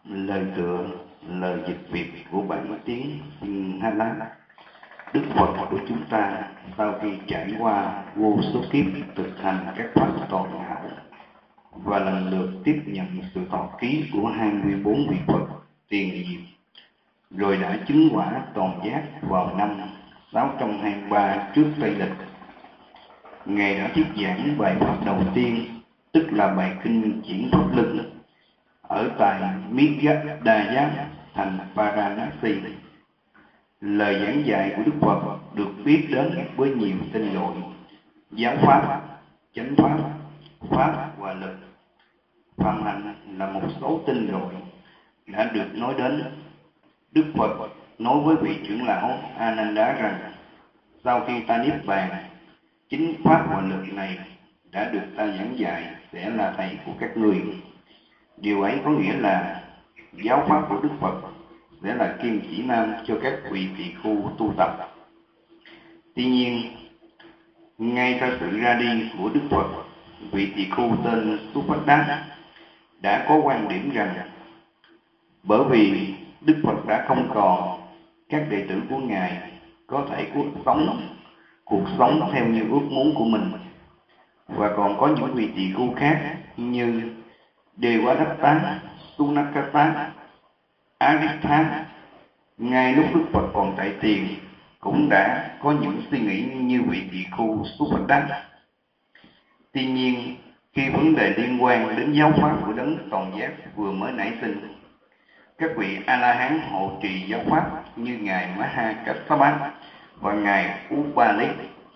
Lời tựa, lời dịch Việt của bản tiếng Hà Lan. Đức Phật của chúng ta sau khi trải qua vô số kiếp thực hành các pháp toàn hảo và lần lượt tiếp nhận sự thọ ký của 24 vị Phật tiền nhiệm, rồi đã chứng quả toàn giác vào năm 623 trước Tây Lịch. Ngài đã thuyết giảng bài pháp đầu tiên, tức là bài kinh Chuyển Pháp Luân, ở tại Migadaya, thành Varanasi. Lời giảng dạy của Đức Phật được biết đến với nhiều tên gọi: giáo pháp, chánh pháp, pháp và lực. Phạm hạnh là một số tên gọi đã được nói đến. Đức Phật nói với vị trưởng lão Ananda rằng: sau khi ta niết bàn, chính pháp và lực này đã được ta giảng dạy sẽ là thầy của các ngươi. Điều ấy có nghĩa là giáo pháp của Đức Phật sẽ là kim chỉ nam cho các vị tỳ khưu tu tập. Tuy nhiên, ngay sau sự ra đi của Đức Phật, vị tỳ khưu tên Supaddha đã có quan điểm rằng bởi vì Đức Phật đã không còn, các đệ tử của Ngài có thể cuộc sống theo như ước muốn của mình, và còn có những vị tỳ khưu khác như Devadatta, Sunakata, Aritha, ngay lúc Đức Phật còn tại tiền cũng đã có những suy nghĩ như vị tỳ khưu Supaddha. Tuy nhiên, khi vấn đề liên quan đến giáo pháp của đấng toàn giác vừa mới nảy sinh, các vị A-la-hán hộ trì giáo pháp như ngài Mahakassapa và ngài Upali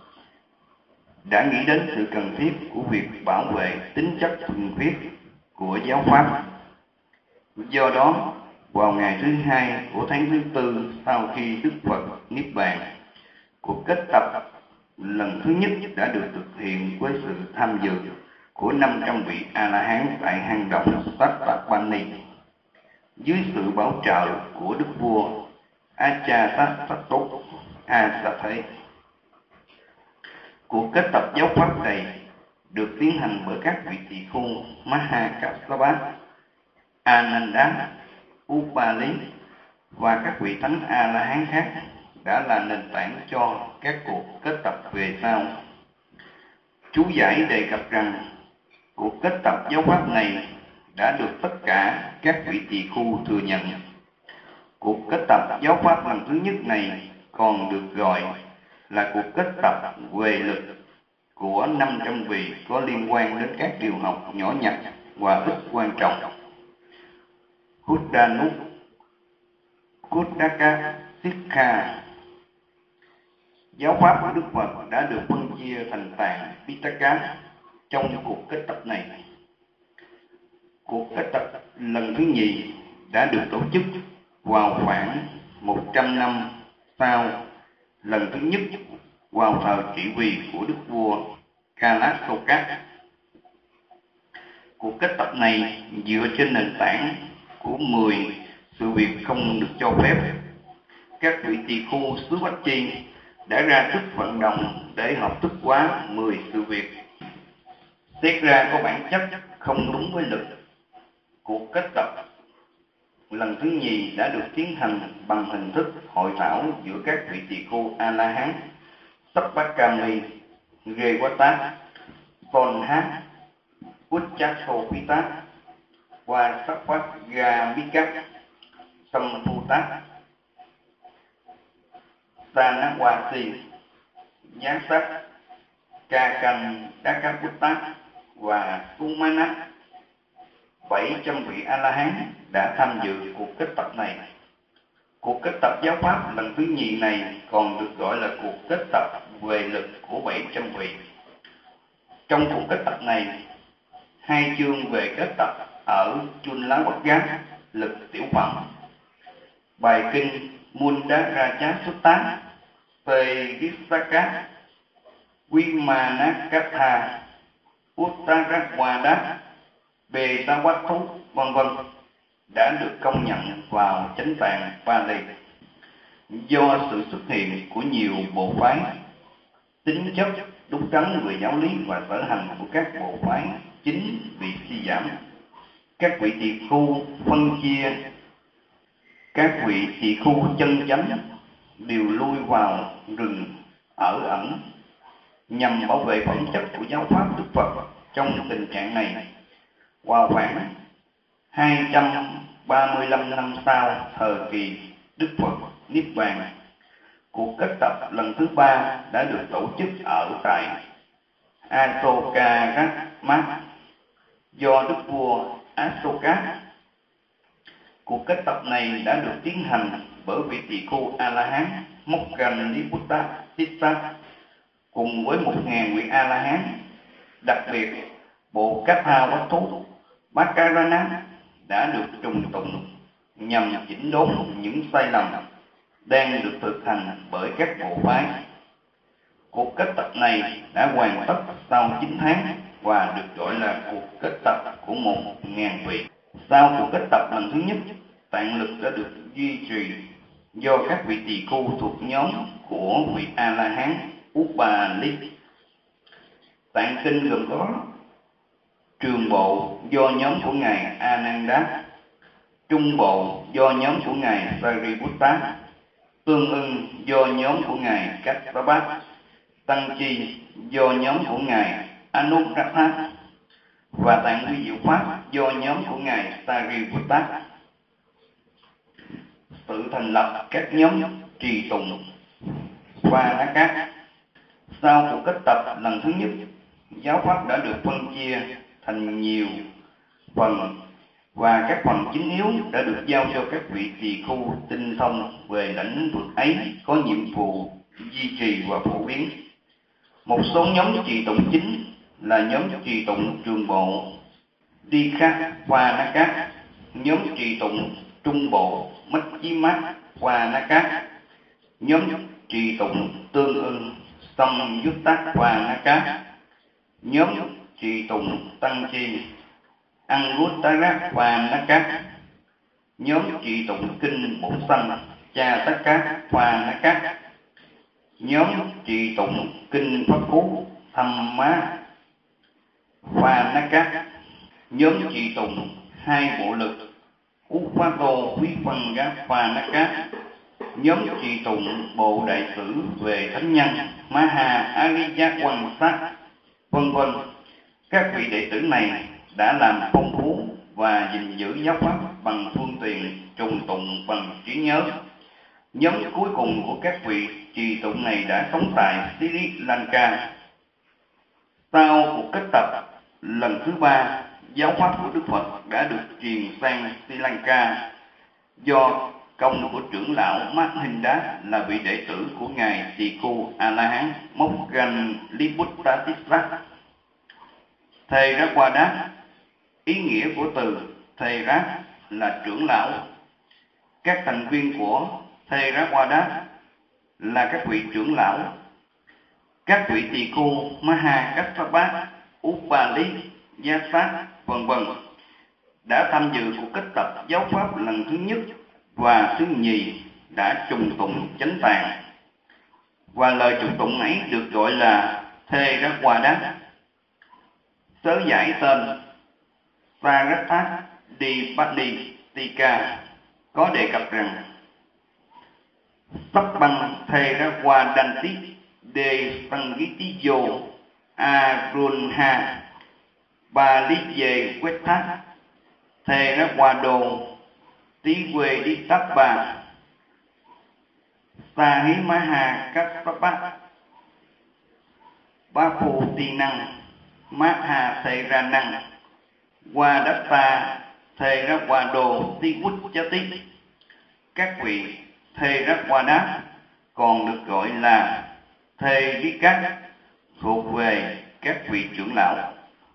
đã nghĩ đến sự cần thiết của việc bảo vệ tính chất thuần khiết của giáo pháp. Do đó, vào ngày thứ 2 của tháng thứ 4 sau khi Đức Phật niết bàn, cuộc kết tập lần thứ nhất đã được thực hiện với sự tham dự của 500 vị A-la-hán tại hang động Sattapani, dưới sự bảo trợ của Đức vua Ajatasattu Asathe. Cuộc kết tập giáo pháp này được tiến hành bởi các vị tỳ khưu Mahakassapa, Ananda, Upali và các vị thánh A-la-hán khác, đã là nền tảng cho các cuộc kết tập về sau. Chú giải đề cập rằng cuộc kết tập giáo pháp này đã được tất cả các vị tỳ khưu thừa nhận. Cuộc kết tập giáo pháp lần thứ nhất này còn được gọi là cuộc kết tập huệ lực của 500 vị có liên quan đến các điều học nhỏ nhặt và ít quan trọng: Huddanu, Kuddaka, Sikha. Giáo pháp của Đức Phật đã được phân chia thành tạng Pitaka trong cuộc kết tập này. Cuộc kết tập lần thứ nhì đã được tổ chức vào khoảng 100 năm sau lần thứ nhất, vào thời trị vì của Đức vua Kalasoka. Cuộc kết tập này dựa trên nền tảng của 10 sự việc không được cho phép. Các vị tỳ khưu xứ Bách Chi đã ra sức vận động để hợp thức hóa 10 sự việc xét ra có bản chất không đúng với lực. Cuộc kết tập lần thứ nhì đã được tiến hành bằng hình thức hội thảo giữa các vị tỳ khưu A-la-hán Sappakami, Rewata, Ponha, Ucchatopita và Sappagamitaka, Samputta, Sanawasi, Yasat, Kakandakaputta và Sumana. 700 vị A-la-hán đã tham dự cuộc kết tập này. Cuộc kết tập giáo pháp lần thứ nhì này còn được gọi là cuộc kết tập huệ lực của 700 vị. Trong cuộc kết tập này, 2 chương về kết tập ở Chulawagga, lực tiểu phẩm, bài kinh Mundaraja Sutta, Pegisaka, Vimanakatha, Uttarawada, Betawattu, vân vân, đã được công nhận vào chánh tạng Pali. Do sự xuất hiện của nhiều bộ phái, tính chất đúng đắn về giáo lý và sở hành của các bộ phái chính bị suy giảm. Các vị tỳ khu phân chia, các vị tỳ khu chân chánh đều lui vào rừng ở ẩn nhằm bảo vệ phẩm chất của giáo pháp Đức Phật. Trong tình trạng này, vào khoảng 235 năm sau thời kỳ Đức Phật Niết Bàn, cuộc kết tập lần thứ 3 đã được tổ chức ở tại Asokaratma do Đức vua Asoka. Cuộc kết tập này đã được tiến hành bởi vị tỳ khu A-la-hán Moggalliputta cùng với 1.000 vị A-la-hán. Đặc biệt, bộ Katha Vattu Bakarana đã được trùng tụng nhằm chỉnh đốn những sai lầm đang được thực hành bởi các bộ phái. Cuộc kết tập này đã hoàn tất sau 9 tháng và được gọi là cuộc kết tập của 1.000 vị. Sau cuộc kết tập lần thứ nhất, tạng lực đã được duy trì do các vị tỳ khu thuộc nhóm của vị A-la-hán Upali. Tạng kinh gồm có trường bộ do nhóm của ngài Ananda, trung bộ do nhóm của ngài Sariputta, tương ưng do nhóm của ngài Kassapa, tăng chi do nhóm của ngài Anuruddha và tạng huy diệu pháp do nhóm của ngài Sariputta. Tự thành lập các nhóm trì tụng Vanaka. Sau cuộc kết tập lần thứ nhất, giáo pháp đã được phân chia thành nhiều phần và các phần chính yếu đã được giao cho các vị tỳ khu tinh thông về lĩnh vực ấy có nhiệm vụ duy trì và phổ biến. Một số nhóm trì tụng chính là nhóm trì tụng trường bộ Dikha-Vanaka, nhóm trì tụng trung bộ Majjhima-Vanaka, nhóm trì tụng tương ưng Samyutta-Vanaka, nhóm trì tụng tăng chi Anguttara-Vanaka, nhóm trì tụng kinh bổn sanh Chataka-Vanaka, nhóm trì tụng kinh pháp cú Dhamma-Vanaka, nhóm trì tụng hai bộ lực Upato Vipanga-Vanaka, nhóm trì tụng bộ đại sử về thánh nhân Maha Ariyavansa, vân vân. Các vị đệ tử này đã làm phong phú và gìn giữ giáo pháp bằng phương tiện trùng tụng bằng trí nhớ. Nhóm cuối cùng của các vị trì tụng này đã sống tại Sri Lanka. Sau cuộc kết tập lần thứ 3, giáo pháp của Đức Phật đã được truyền sang Sri Lanka do công của trưởng lão Mahinda là vị đệ tử của ngài tỳ khu A-la-hán Moggalliputta. Theravada, ý nghĩa của từ Thera là trưởng lão. Các thành viên của Theravada là các vị trưởng lão. Các vị tỳ khu Mahakassapa, Upali, Yasa, vân vân đã tham dự cuộc kết tập giáo pháp lần thứ nhất và thứ nhì đã trùng tụng chánh tạng, và lời trùng tụng ấy được gọi là Theravada. Sớ giải tên Saratha Dipattika có đề cập rằng Sappang Theravadaንቲ De Sangitiyo Arunha Baliye Quetha Theravado Tiwe Ditappa Sahimaha Kassapa Baputinang Maha Theranang Wadatta Theravado Tivuccati. Các vị Theravada còn được gọi là Therikat, thuộc về các vị trưởng lão.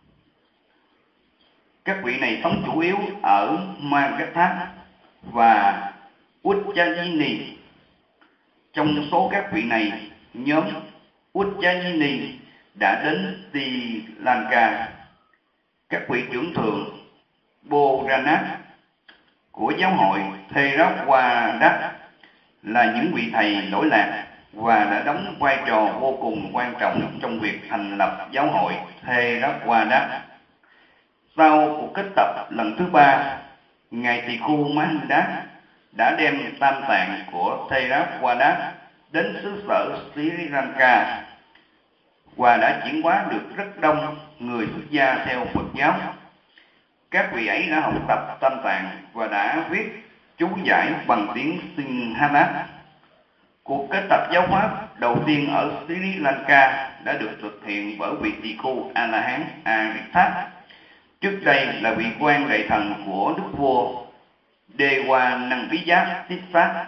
Các vị này sống chủ yếu ở Magadha và Ujjayini. Trong số các vị này, nhóm Ujjayini đã đến Sri Lanka. Các vị trưởng thượng Boranath của giáo hội Theravada là những vị thầy lỗi lạc và đã đóng vai trò vô cùng quan trọng trong việc thành lập giáo hội Theravada. Sau cuộc kết tập lần thứ 3, ngài Tỳ Khu Mahinda đã đem tam tạng của Theravada đến xứ sở Sri Lanka và đã chuyển hóa được rất đông người xuất gia theo Phật giáo. Các vị ấy đã học tập tam tạng và đã viết chú giải bằng tiếng Sinhala. Cuộc kết tập giáo pháp đầu tiên ở Sri Lanka đã được thực hiện bởi vị Tỳ Khu A-la-hán Aritha. Trước đây là vị quan đại thần của đức vua Dewanangpija Tissa.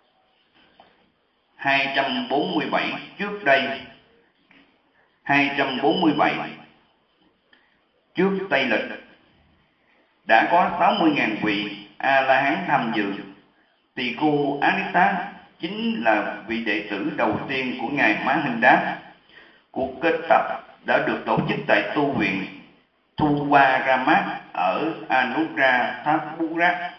247 trước đây, 247 trước Tây lịch, đã có 60.000 vị A-la-hán tham dự. Tỳ Khu Aritha chính là vị đệ tử đầu tiên của ngài Mahinda. Cuộc kết tập đã được tổ chức tại tu viện Thuvarama ở Anuradhapura.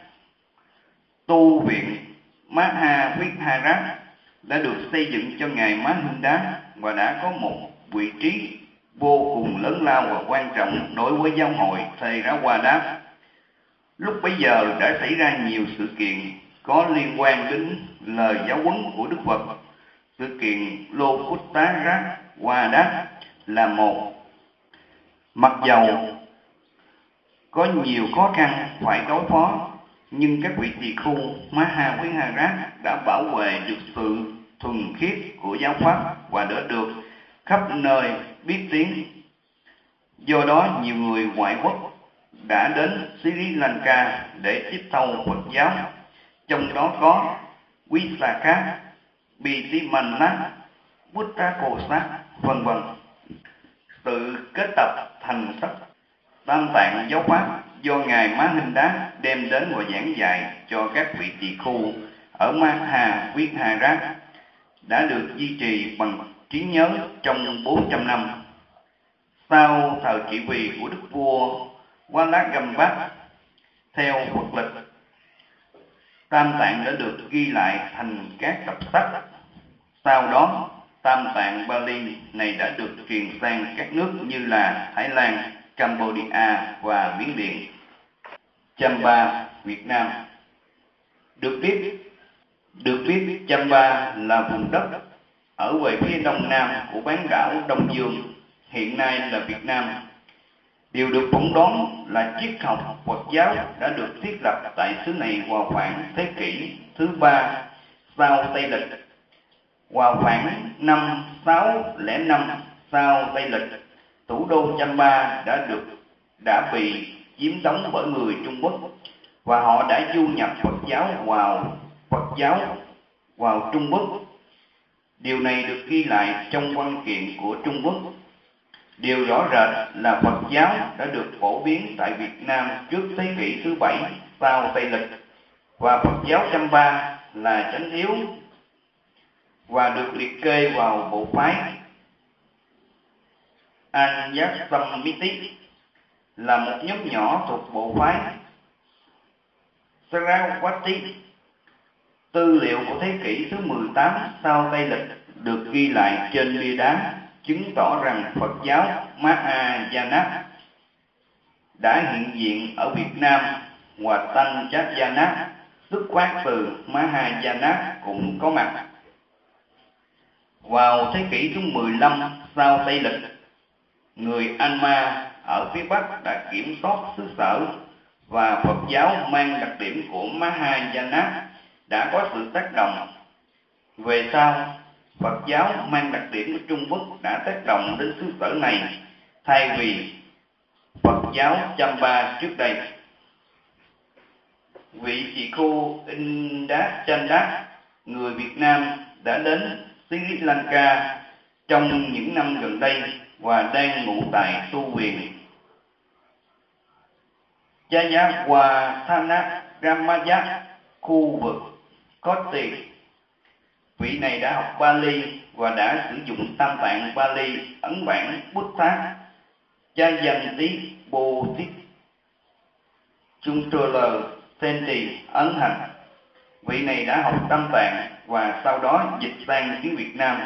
Tu viện Mahavihara đã được xây dựng cho ngài Mahinda và đã có một vị trí vô cùng lớn lao và quan trọng đối với giáo hội Theravada. Lúc bấy giờ đã xảy ra nhiều sự kiện có liên quan đến lời giáo huấn của Đức Phật. Sự kiện Lokuttara Wada là một. Mặc dầu có nhiều khó khăn phải đối phó, nhưng các vị tỳ khu Mahavihara đã bảo vệ được sự thuần khiết của giáo pháp và đã được khắp nơi biết tiếng. Do đó nhiều người ngoại quốc đã đến Sri Lanka để tiếp thâu Phật giáo, trong đó có Visakha, Bitimana, Buddhakosa, vân vân. Sự kết tập thành sách tam tạng giáo pháp do ngài Mahinda đem đến và giảng dạy cho các vị tỳ khu ở Mahavihara đã được duy trì bằng trí nhớ trong 400 năm. Sau thời trị vì của đức vua Walagambha, theo Phật lịch, tam tạng đã được ghi lại thành các tập sách. Sau đó, tam tạng Bali này đã được truyền sang các nước như là Thái Lan, Cambodia và Miến Điện. Chamba, Việt Nam. Được biết Chamba là vùng đất ở về phía đông nam của bán đảo Đông Dương, hiện nay là Việt Nam. Điều được phỏng đoán là triết học Phật giáo đã được thiết lập tại xứ này vào khoảng thế kỷ thứ 3 sau Tây lịch. Vào khoảng năm 605 sau Tây lịch, thủ đô Chamba đã bị chiếm đóng bởi người Trung Quốc và họ đã du nhập Phật giáo vào Trung Quốc. Điều này được ghi lại trong văn kiện của Trung Quốc. Điều rõ rệt là Phật giáo đã được phổ biến tại Việt Nam trước thế kỷ thứ 7 sau Tây lịch, và Phật giáo Chamba là chánh yếu và được liệt kê vào bộ phái Anyasamiti, là một nhóm nhỏ thuộc bộ phái Saravati. Tư liệu của thế kỷ thứ 18 sau Tây lịch được ghi lại trên bia đá, chứng tỏ rằng Phật giáo Mahayana đã hiện diện ở Việt Nam, và Tanchayana xuất phát từ Mahayana cũng có mặt. Vào thế kỷ thứ 15 sau Tây lịch, người Anma ở phía Bắc đã kiểm soát xứ sở, và Phật giáo mang đặc điểm của Mahayana đã có sự tác động. Về sau, Phật giáo mang đặc điểm của Trung Quốc đã tác động đến xứ sở này, thay vì Phật giáo Chamba trước đây. Vị tỳ khu Indachanda, người Việt Nam, đã đến Sri Lanka trong những năm gần đây và đang ngụ tại tu viện Jayawathana Ramaya, khu vực Kotti. Vị này đã học Bali và đã sử dụng tam tạng Bali ấn bản Buddha Jayanti Bodhi Chuntrala Senti ấn hành. Vị này đã học tam tạng và sau đó dịch sang tiếng Việt Nam.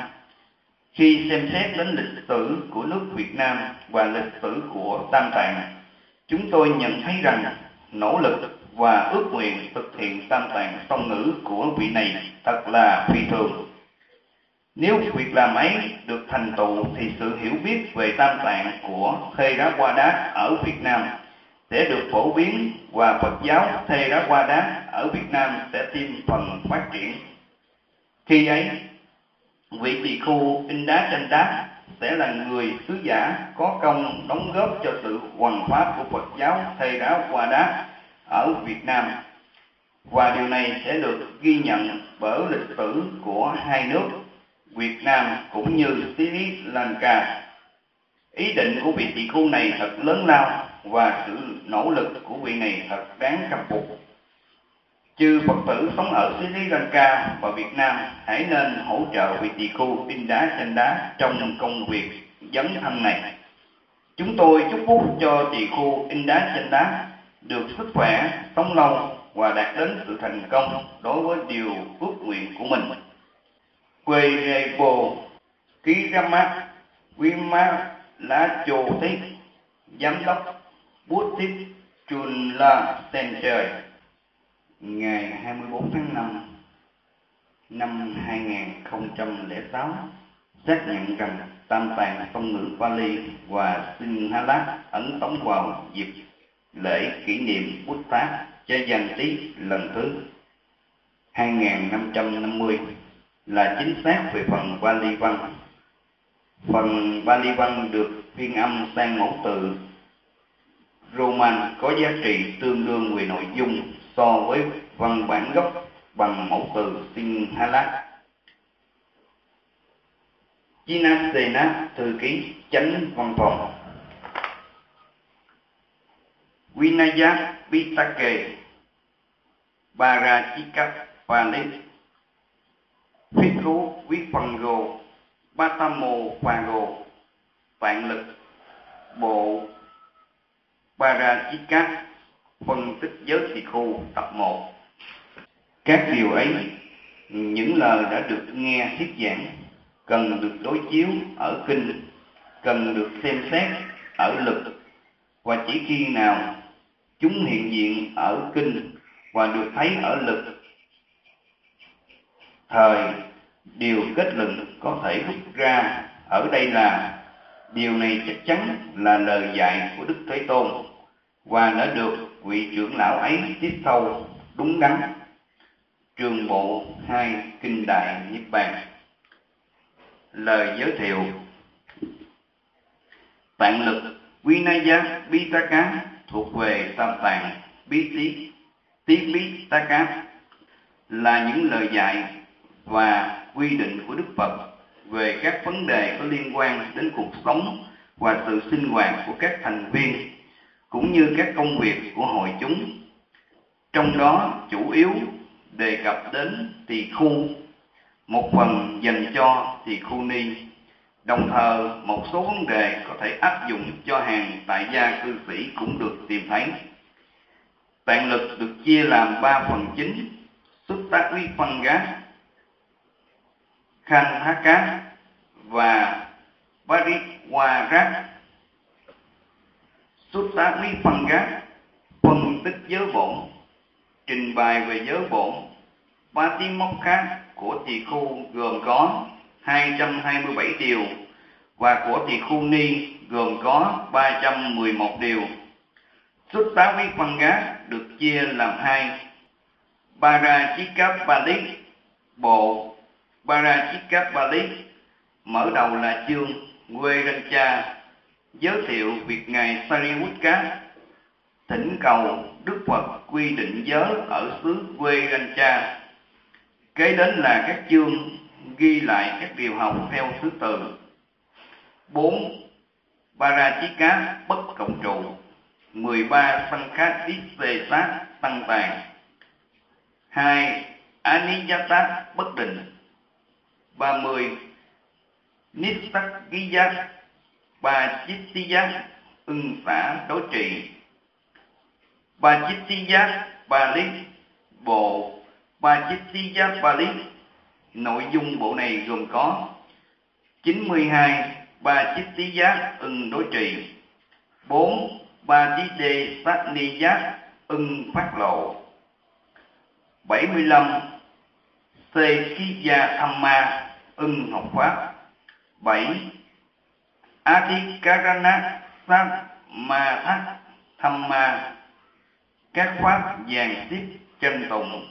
Khi xem xét đến lịch sử của nước Việt Nam và lịch sử của tam tạng, chúng tôi nhận thấy rằng nỗ lực và ước nguyện thực hiện tam tạng song ngữ của vị này thật là phi thường. Nếu việc làm ấy được thành tựu thì sự hiểu biết về tam tạng của Theravada ở Việt Nam sẽ được phổ biến và Phật giáo Theravada ở Việt Nam sẽ thêm phần phát triển. Khi ấy, vị tỳ khu Inda Chanda sẽ là người sứ giả có công đóng góp cho sự hoằng pháp của Phật giáo Theravada ở Việt Nam, và điều này sẽ được ghi nhận bởi lịch sử của hai nước Việt Nam cũng như Sri Lanka. Ý định của vị tỳ khu này thật lớn lao và sự nỗ lực của vị này thật đáng khâm phục. Chư Phật tử sống ở Sri Lanka và Việt Nam hãy nên hỗ trợ vị tỳ khu Inda Chanda trong công việc dấn thân này. Chúng tôi chúc phúc cho tỳ khu Inda Chanda được sức khỏe, sống lâu và đạt đến sự thành công đối với điều ước nguyện của mình. Querepo Kirama Vimalachothi, Giám đốc Buddhist Chula Center, ngày 24 tháng 5 năm 2006 xác nhận rằng tam tạng song ngữ Pali và Sinhala ấn tống vào dịp lễ kỷ niệm Buddha Jayanti lần thứ 2550 là chính xác về phần Pali văn. Phần Pali văn được phiên âm sang mẫu từ Roman có giá trị tương đương về nội dung so với văn bản gốc bằng mẫu từ Sinhala. Jinasena, thư ký chánh văn phòng. Vinaya Pitake Parachika Pali Phiko Vipango Batamo Pago Vạn lực bộ Parachika, phân tích giới tỳ khu tập 1. Các điều ấy, những lời đã được nghe thuyết giảng, cần được đối chiếu ở kinh, cần được xem xét ở lực, và chỉ khi nào chúng hiện diện ở kinh và được thấy ở lực, thời điều kết luận có thể rút ra ở đây là điều này chắc chắn là lời dạy của Đức Thế Tôn và đã được vị trưởng lão ấy tiếp thâu đúng đắn. Trường bộ 2 Kinh Đại Niết Bàn. Lời giới thiệu. Tạng lực Vinaya Pitaka thuộc về tam tạng Tipitaka, là những lời dạy và quy định của Đức Phật về các vấn đề có liên quan đến cuộc sống và sự sinh hoạt của các thành viên, cũng như các công việc của hội chúng. Trong đó chủ yếu đề cập đến tỳ khu, một phần dành cho tỳ khu ni, đồng thời một số vấn đề có thể áp dụng cho hàng tại gia cư sĩ cũng được tìm thấy. Tạng lực được chia làm 3 phần chính: Sutta Vipanga, Khandhaka và Parikwarat. Sutta Vipanga phân tích giới bổn, trình bày về giới bổn. Patimokkha của tỳ khu gồm có 227 điều và của tỳ khu ni gồm có 311 điều. Sutta Vipanga được chia làm 2: Parachikapali, bộ Parachikapali mở đầu là chương Vedancha, giới thiệu việc ngài Sariputta thỉnh cầu Đức Phật quy định giới ở xứ Vedancha. Kế đến là các chương ghi lại các điều học theo thứ tự. 4. Parachika bất cộng trụ. 13. Sankhadisesa tăng tàn. 2. Aniyata bất định. 30. Nissaggiya Pachittiya ưng xả đối trị. Pachittiya Pali, bộ Pachittiya Pali. Nội dung bộ này gồm có 92 Pachittiya ưng đối trị, 4 Ba Tí Đê Sát Ni Giác ưng phát lộ. 75. Sê Ký Gia Tham Ma ưng học pháp. 7. Adhikarana Sát Ma Thác Tham Ma các pháp dàn tiếp chân tụng.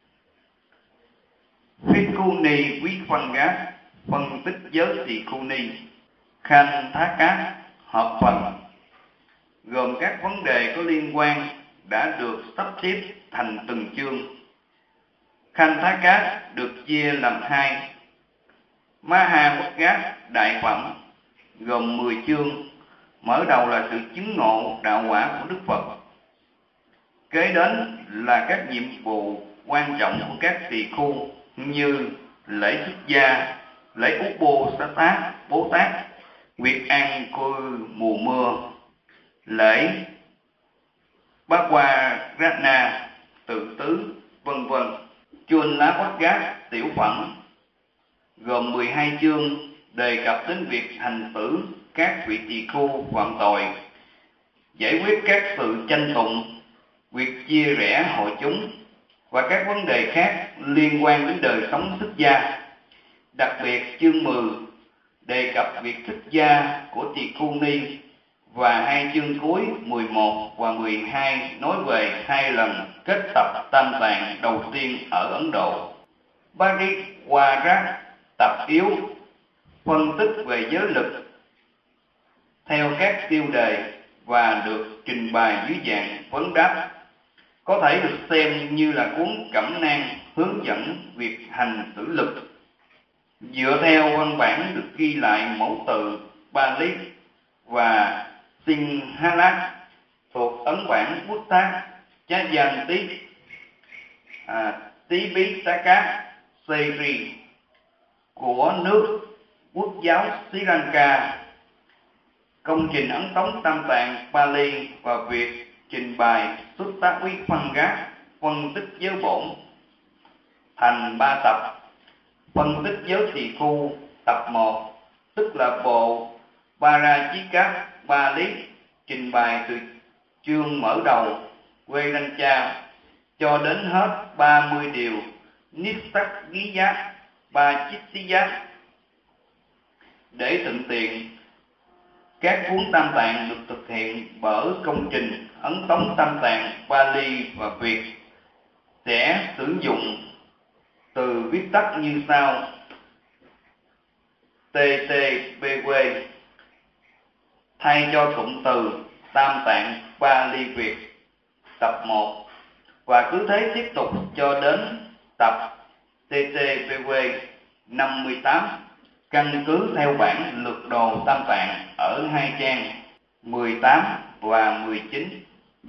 Phiku Ni Quý Phân Gác phân tích giới tỳ khu ni. Khanh Thá Cát hợp phần gồm các vấn đề có liên quan đã được sắp xếp thành từng chương. Khanh Thá Cát được chia làm 2. Maha Quốc Gác đại phẩm gồm 10 chương, mở đầu là sự chứng ngộ đạo quả của Đức Phật. Kế đến là các nhiệm vụ quan trọng của các tỳ khu như lễ xuất gia, lễ Úc Bồ Tát, nguyệt an cư mùa mưa, lễ Bá Qua Ratna, tự tứ, vân vân. Chuôn Lá Quát Gác tiểu phẩm gồm 12 chương, đề cập đến việc hành xử các vị tỳ khu phạm tội, giải quyết các sự tranh tụng, việc chia rẽ hội chúng và các vấn đề khác liên quan đến đời sống xuất gia. Đặc biệt chương 10 đề cập việc xuất gia của tỳ khu ni, và 2 chương cuối 11 và 12 nói về 2 lần kết tập tam tạng đầu tiên ở Ấn Độ. Pariwarat tập yếu phân tích về giới lực theo các tiêu đề và được trình bày dưới dạng vấn đáp, có thể được xem như là cuốn cẩm nang hướng dẫn việc hành xử lực. Dựa theo văn bản được ghi lại mẫu từ Pali và Sinhala thuộc ấn bản Buddha Chayanti Tipitaka Seri của nước Quốc giáo Sri Lanka. Công trình ấn tống tam tạng Pali và việc trình bày Sutta Quý Phân Gác phân tích giới bổn thành 3 tập. Phân tích giới tỳ khu tập 1, tức là bộ Parajika Pali, trình bày từ chương mở đầu Vedancha cho đến hết 30 điều Nissaggiya Pachissiya. Để thuận tiện, các cuốn tam tạng được thực hiện bởi công trình ấn tống tam tạng Pali và Việt sẽ sử dụng từ viết tắt như sau: TTPW thay cho cụm từ tam tạng Pali Việt tập 1, và cứ thế tiếp tục cho đến tập TTPW 58, căn cứ theo bản lược đồ tam tạng ở 2 trang 18 và 19.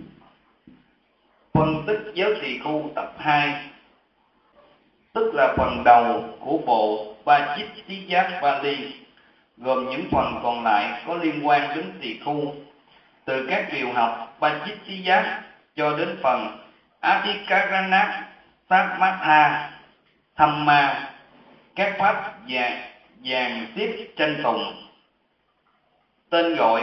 Phân tích giới tỳ khu tập 2, tức là phần đầu của bộ Pachissiya Pali, gồm những phần còn lại có liên quan đến tỳ khu, từ các điều học Pachissiya cho đến phần Adhikarana Samatha Thamma, các pháp dàn tiếp tranh tụng. Tên gọi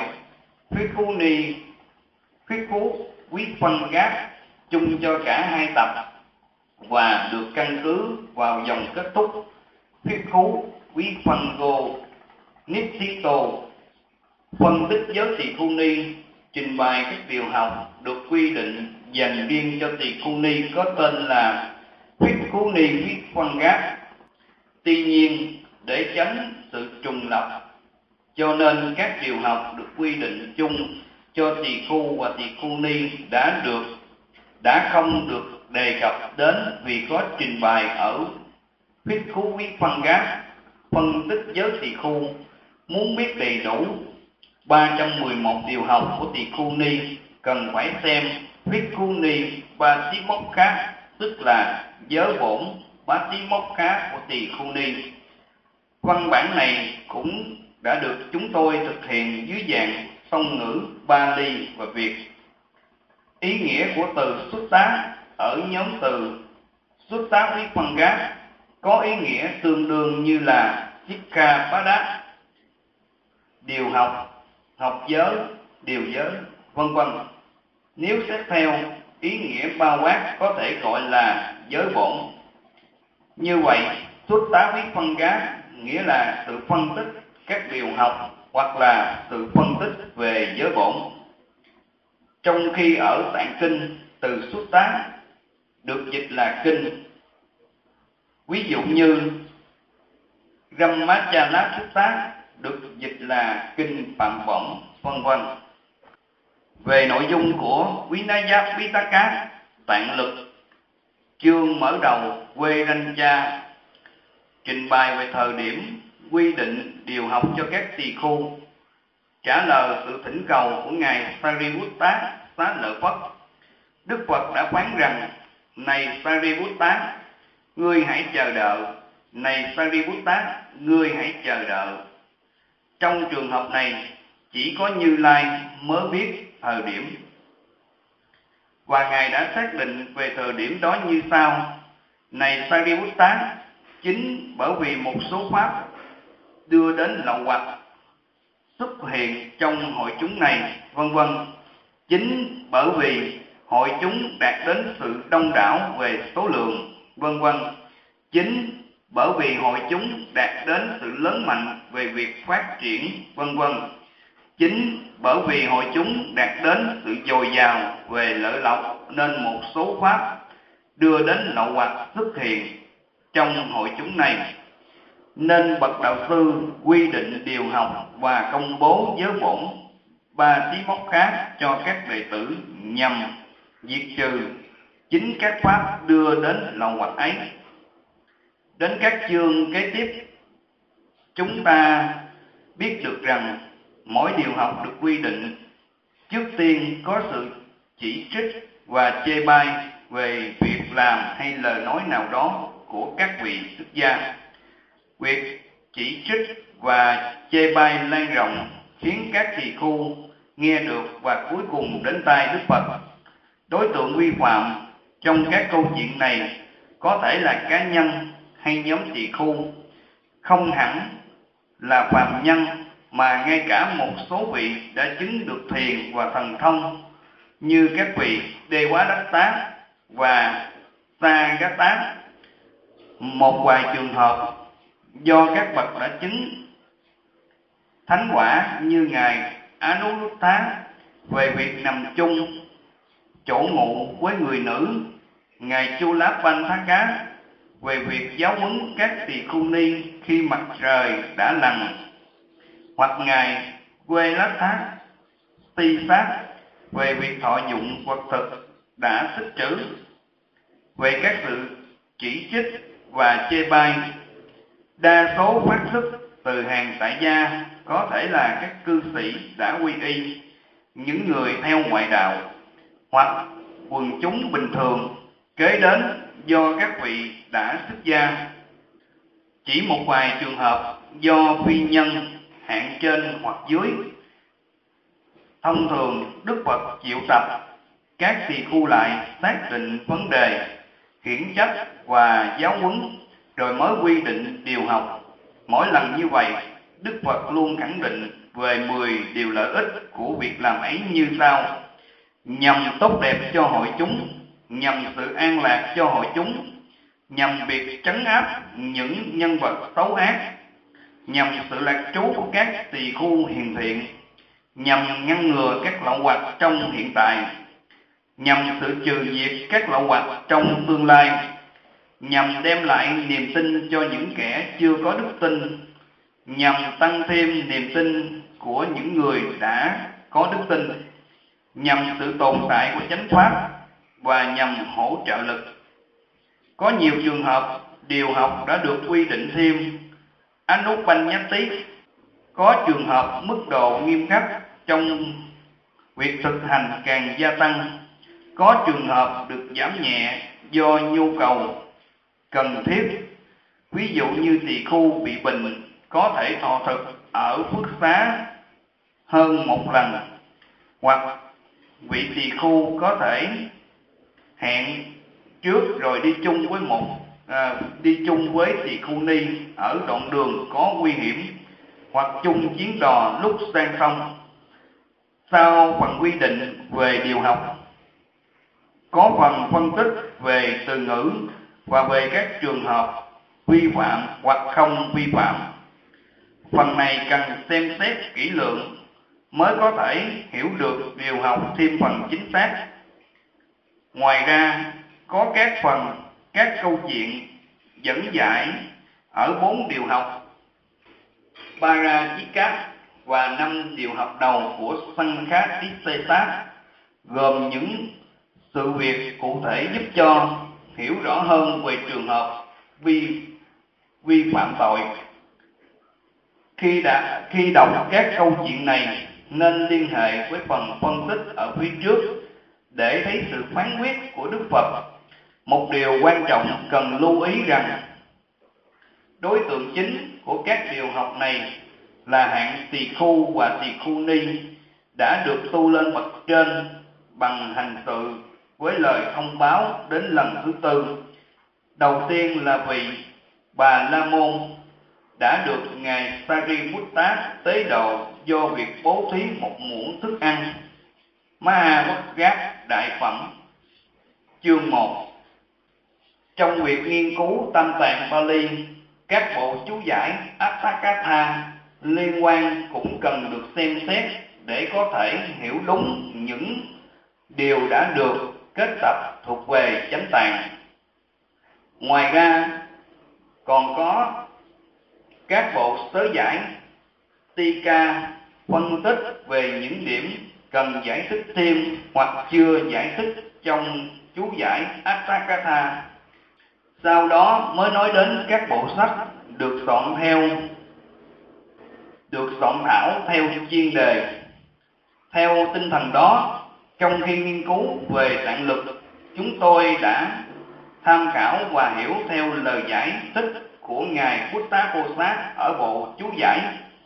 Phiku Quý Phân Gác chung cho cả 2 tập và được căn cứ vào dòng kết thúc Phiku Quý Phân Go Nissito. Phân tích giới tỳ khu ni trình bày các điều học được quy định dành riêng cho tỳ khu ni có tên là Phiku Ni Quý Phân Gác. Tuy nhiên, để tránh sự trùng lặp, cho nên các điều học được quy định chung cho tỳ khu và tỳ khu ni đã không được đề cập đến vì có trình bày ở Phiku Quý Phân Gác. Phân tích giới tỳ khu muốn biết đầy đủ 311 điều học của tỳ khu ni, cần phải xem Phiku Ni Patimokkha, tức là giới bổn Patimokkha của tỳ khu ni. Văn bản này cũng đã được chúng tôi thực hiện dưới dạng song ngữ Pali và Việt. Ý nghĩa của từ xuất tá ở nhóm từ xuất tá Quý Phân Gác có ý nghĩa tương đương như là Sikkhapada, điều học, học giới, điều giới, vân vân. Nếu xét theo ý nghĩa bao quát có thể gọi là giới bổn. Như vậy, xuất tá viết phân gác nghĩa là sự phân tích các điều học hoặc là sự phân tích về giới bổn. Trong khi ở tạng kinh, từ xuất tá được dịch là kinh. Ví dụ như Rammachala xuất tá được dịch là kinh Phạm Bổng, vân vân. Về nội dung của Vinaya Pitaka, tạng lực, chương mở đầu Verancha trình bày về thời điểm quy định điều học cho các tỳ khu, trả lời sự thỉnh cầu của ngài Sariputta Xá Lợi Phất. Đức Phật đã phán rằng: này Sariputta, ngươi hãy chờ đợi. Này Sariputta, ngươi hãy chờ đợi. Trong trường hợp này, chỉ có Như Lai mới biết thời điểm, và ngài đã xác định về thời điểm đó như sau: này Sariputta, chính bởi vì một số pháp đưa đến lậu hoặc xuất hiện trong hội chúng này, vân vân. Chính bởi vì hội chúng đạt đến sự đông đảo về số lượng, vân vân. Chính bởi vì hội chúng đạt đến sự lớn mạnh về việc phát triển, vân vân. Chính bởi vì hội chúng đạt đến sự dồi dào về lợi lộc nên một số pháp đưa đến lậu hoặc xuất hiện trong hội chúng này. Nên bậc đạo sư quy định điều học và công bố giới bổn ba tí mốc khác cho các đệ tử nhằm diệt trừ chính các pháp đưa đến lậu hoặc ấy. Đến các chương kế tiếp, chúng ta biết được rằng mỗi điều học được quy định trước tiên có sự chỉ trích và chê bai về việc làm hay lời nói nào đó của các vị xuất gia. Việc chỉ trích và chê bai lan rộng khiến các tỳ khu nghe được và cuối cùng đến tai Đức Phật. Đối tượng vi phạm trong các câu chuyện này có thể là cá nhân hay nhóm tỳ khu, không hẳn là phàm nhân, mà ngay cả một số vị đã chứng được thiền và thần thông như các vị Đê Quá Đắc Tá và Sa Gát Tá. Một vài trường hợp do các bậc đã chứng thánh quả như ngài Anuruddha về việc nằm chung chỗ ngụ với người nữ, ngài Chulapantaka về việc giáo huấn các tỳ khu ni khi mặt trời đã lặn, hoặc ngài Quelatha Tỳ Sát về việc thọ dụng vật thực đã tích trữ. Về các sự chỉ trích và chê bai, đa số phát xuất từ hàng tại gia, có thể là các cư sĩ đã quy y, những người theo ngoại đạo, hoặc quần chúng bình thường kế đến do các vị đã xuất gia. Chỉ một vài trường hợp do phi nhân hạng trên hoặc dưới. Thông thường Đức Phật triệu tập các tỳ khu lại xác định vấn đề, khiển trách và giáo huấn, rồi mới quy định điều học. Mỗi lần như vậy, Đức Phật luôn khẳng định về 10 điều lợi ích của việc làm ấy như sau: nhằm tốt đẹp cho hội chúng, nhằm sự an lạc cho hội chúng, nhằm việc trấn áp những nhân vật xấu ác, nhằm sự lạc trú của các tỳ khu hiền thiện, nhằm ngăn ngừa các lậu hoặc trong hiện tại, nhằm sự trừ diệt các lậu hoặc trong tương lai, nhằm đem lại niềm tin cho những kẻ chưa có đức tin, nhằm tăng thêm niềm tin của những người đã có đức tin, nhằm sự tồn tại của chánh pháp và nhằm hỗ trợ lực. Có nhiều trường hợp điều học đã được quy định thêm Anupannyati. Có trường hợp mức độ nghiêm khắc trong việc thực hành càng gia tăng. Có trường hợp được giảm nhẹ do nhu cầu cần thiết. Ví dụ như tỳ khu bị bệnh có thể thọ thực ở phước xá hơn một lần, hoặc vị tỳ khu có thể hẹn trước rồi đi chung với tỳ khu ni ở đoạn đường có nguy hiểm, hoặc chung chuyến đò lúc sang sông. Sau phần quy định về điều học, có phần phân tích về từ ngữ và về các trường hợp vi phạm hoặc không vi phạm. Phần này cần xem xét kỹ lưỡng mới có thể hiểu được điều học thêm phần chính xác. Ngoài ra, có các câu chuyện dẫn giải ở 4 điều học Parajika và 5 điều học đầu của Sankhatisesa, gồm những sự việc cụ thể giúp cho hiểu rõ hơn về trường hợp vi phạm tội. Khi đọc các câu chuyện này, nên liên hệ với phần phân tích ở phía trước để thấy sự phán quyết của Đức Phật. Một điều quan trọng cần lưu ý rằng đối tượng chính của các điều học này là hạng tỳ khu và tỳ khu ni đã được tu lên bậc trên bằng hành sự với lời thông báo đến lần thứ 4. Đầu tiên là vị Bà La Môn đã được Ngài Sariputta tế độ do việc bố thí một muỗng thức ăn. Mahavajrat Đại Phẩm chương 1. Trong việc nghiên cứu Tam Tạng Bali, các bộ chú giải Atthakatha liên quan cũng cần được xem xét để có thể hiểu đúng những điều đã được kết tập thuộc về chánh tạng. Ngoài ra, còn có các bộ sớ giải Tika phân tích về những điểm cần giải thích thêm hoặc chưa giải thích trong chú giải Atthakatha. Sau đó mới nói đến các bộ sách được soạn thảo theo chuyên đề. Theo tinh thần đó, trong khi nghiên cứu về tạng lực, chúng tôi đã tham khảo và hiểu theo lời giải thích của Ngài Buddhaghosa ở bộ chú giải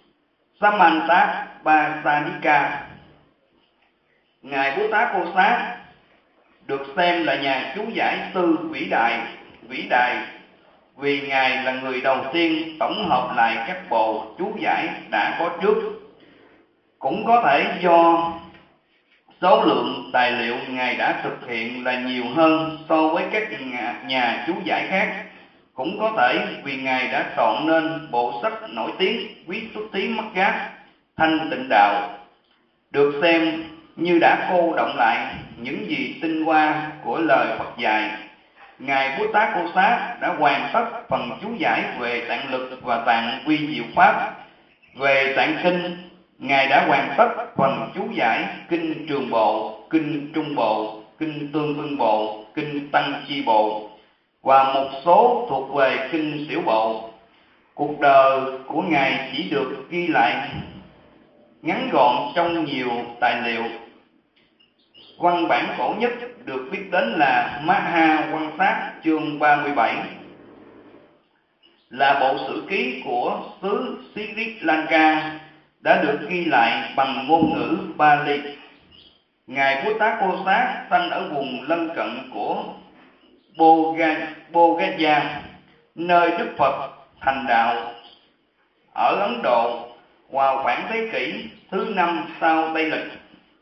Samantabhasanika. Ngài Buddhaghosa được xem là nhà chú giải sư vĩ đại vì Ngài là người đầu tiên tổng hợp lại các bộ chú giải đã có trước. Cũng có thể do số lượng tài liệu Ngài đã thực hiện là nhiều hơn so với các nhà chú giải khác. Cũng có thể vì Ngài đã soạn nên bộ sách nổi tiếng Visuddhimagga Thanh Tịnh Đạo, được xem như đã cô động lại những gì tinh hoa của lời Phật dạy. Ngài Buddhaghosa đã hoàn tất phần chú giải về tạng lực và tạng vi diệu pháp. Về tạng kinh, Ngài đã hoàn tất phần chú giải kinh Trường Bộ, kinh Trung Bộ, kinh Tương Ưng Bộ, kinh Tăng Chi Bộ và một số thuộc về kinh Tiểu Bộ. Cuộc đời của Ngài chỉ được ghi lại ngắn gọn trong nhiều tài liệu. Văn bản cổ nhất được biết đến là Maha Quan Sát chương 37, là bộ sử ký của xứ Sri Lanka, đã được ghi lại bằng ngôn ngữ Pali. Ngài Buddhaghosa sanh ở vùng lân cận của Bodh nơi Đức Phật thành đạo ở Ấn Độ vào khoảng thế kỷ thứ 5 sau Tây lịch.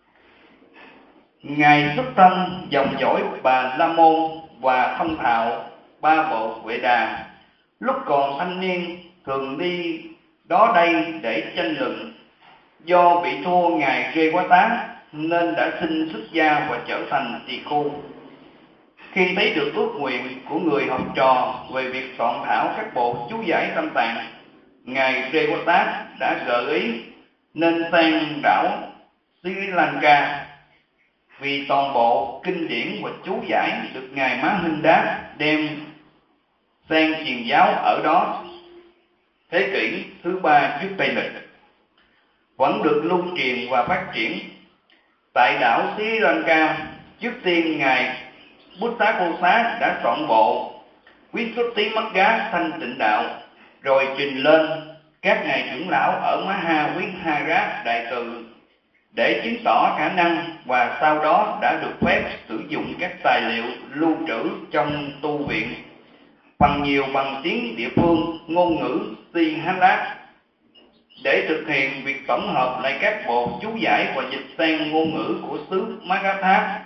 Ngài xuất thân dòng dõi Bà La Môn và thông thạo 3 bộ Vệ Đà. Lúc còn thanh niên thường đi đó đây để tranh luận. Do bị thua Ngài Rewata nên đã xin xuất gia và trở thành tỳ khu. Khi thấy được ước nguyện của người học trò về việc soạn thảo các bộ chú giải Tam Tạng, Ngài Rewata đã gợi ý nên sang đảo Sri Lanka, vì toàn bộ kinh điển và chú giải được Ngài Má Hinh Đát đem sang truyền giáo ở đó thế kỷ thứ 3 trước Tây lịch, vẫn được lưu truyền và phát triển. Tại đảo Sri Lanka, trước tiên Ngài Buddhaghosa đã soạn bộ Visuddhimagga Thanh Tịnh Đạo, rồi trình lên các ngài trưởng lão ở Mahavajrat Đại Từ để chứng tỏ khả năng, và sau đó đã được phép sử dụng các tài liệu lưu trữ trong tu viện, phần nhiều bằng tiếng địa phương ngôn ngữ Sihalat, để thực hiện việc tổng hợp lại các bộ chú giải và dịch sang ngôn ngữ của xứ Magadha,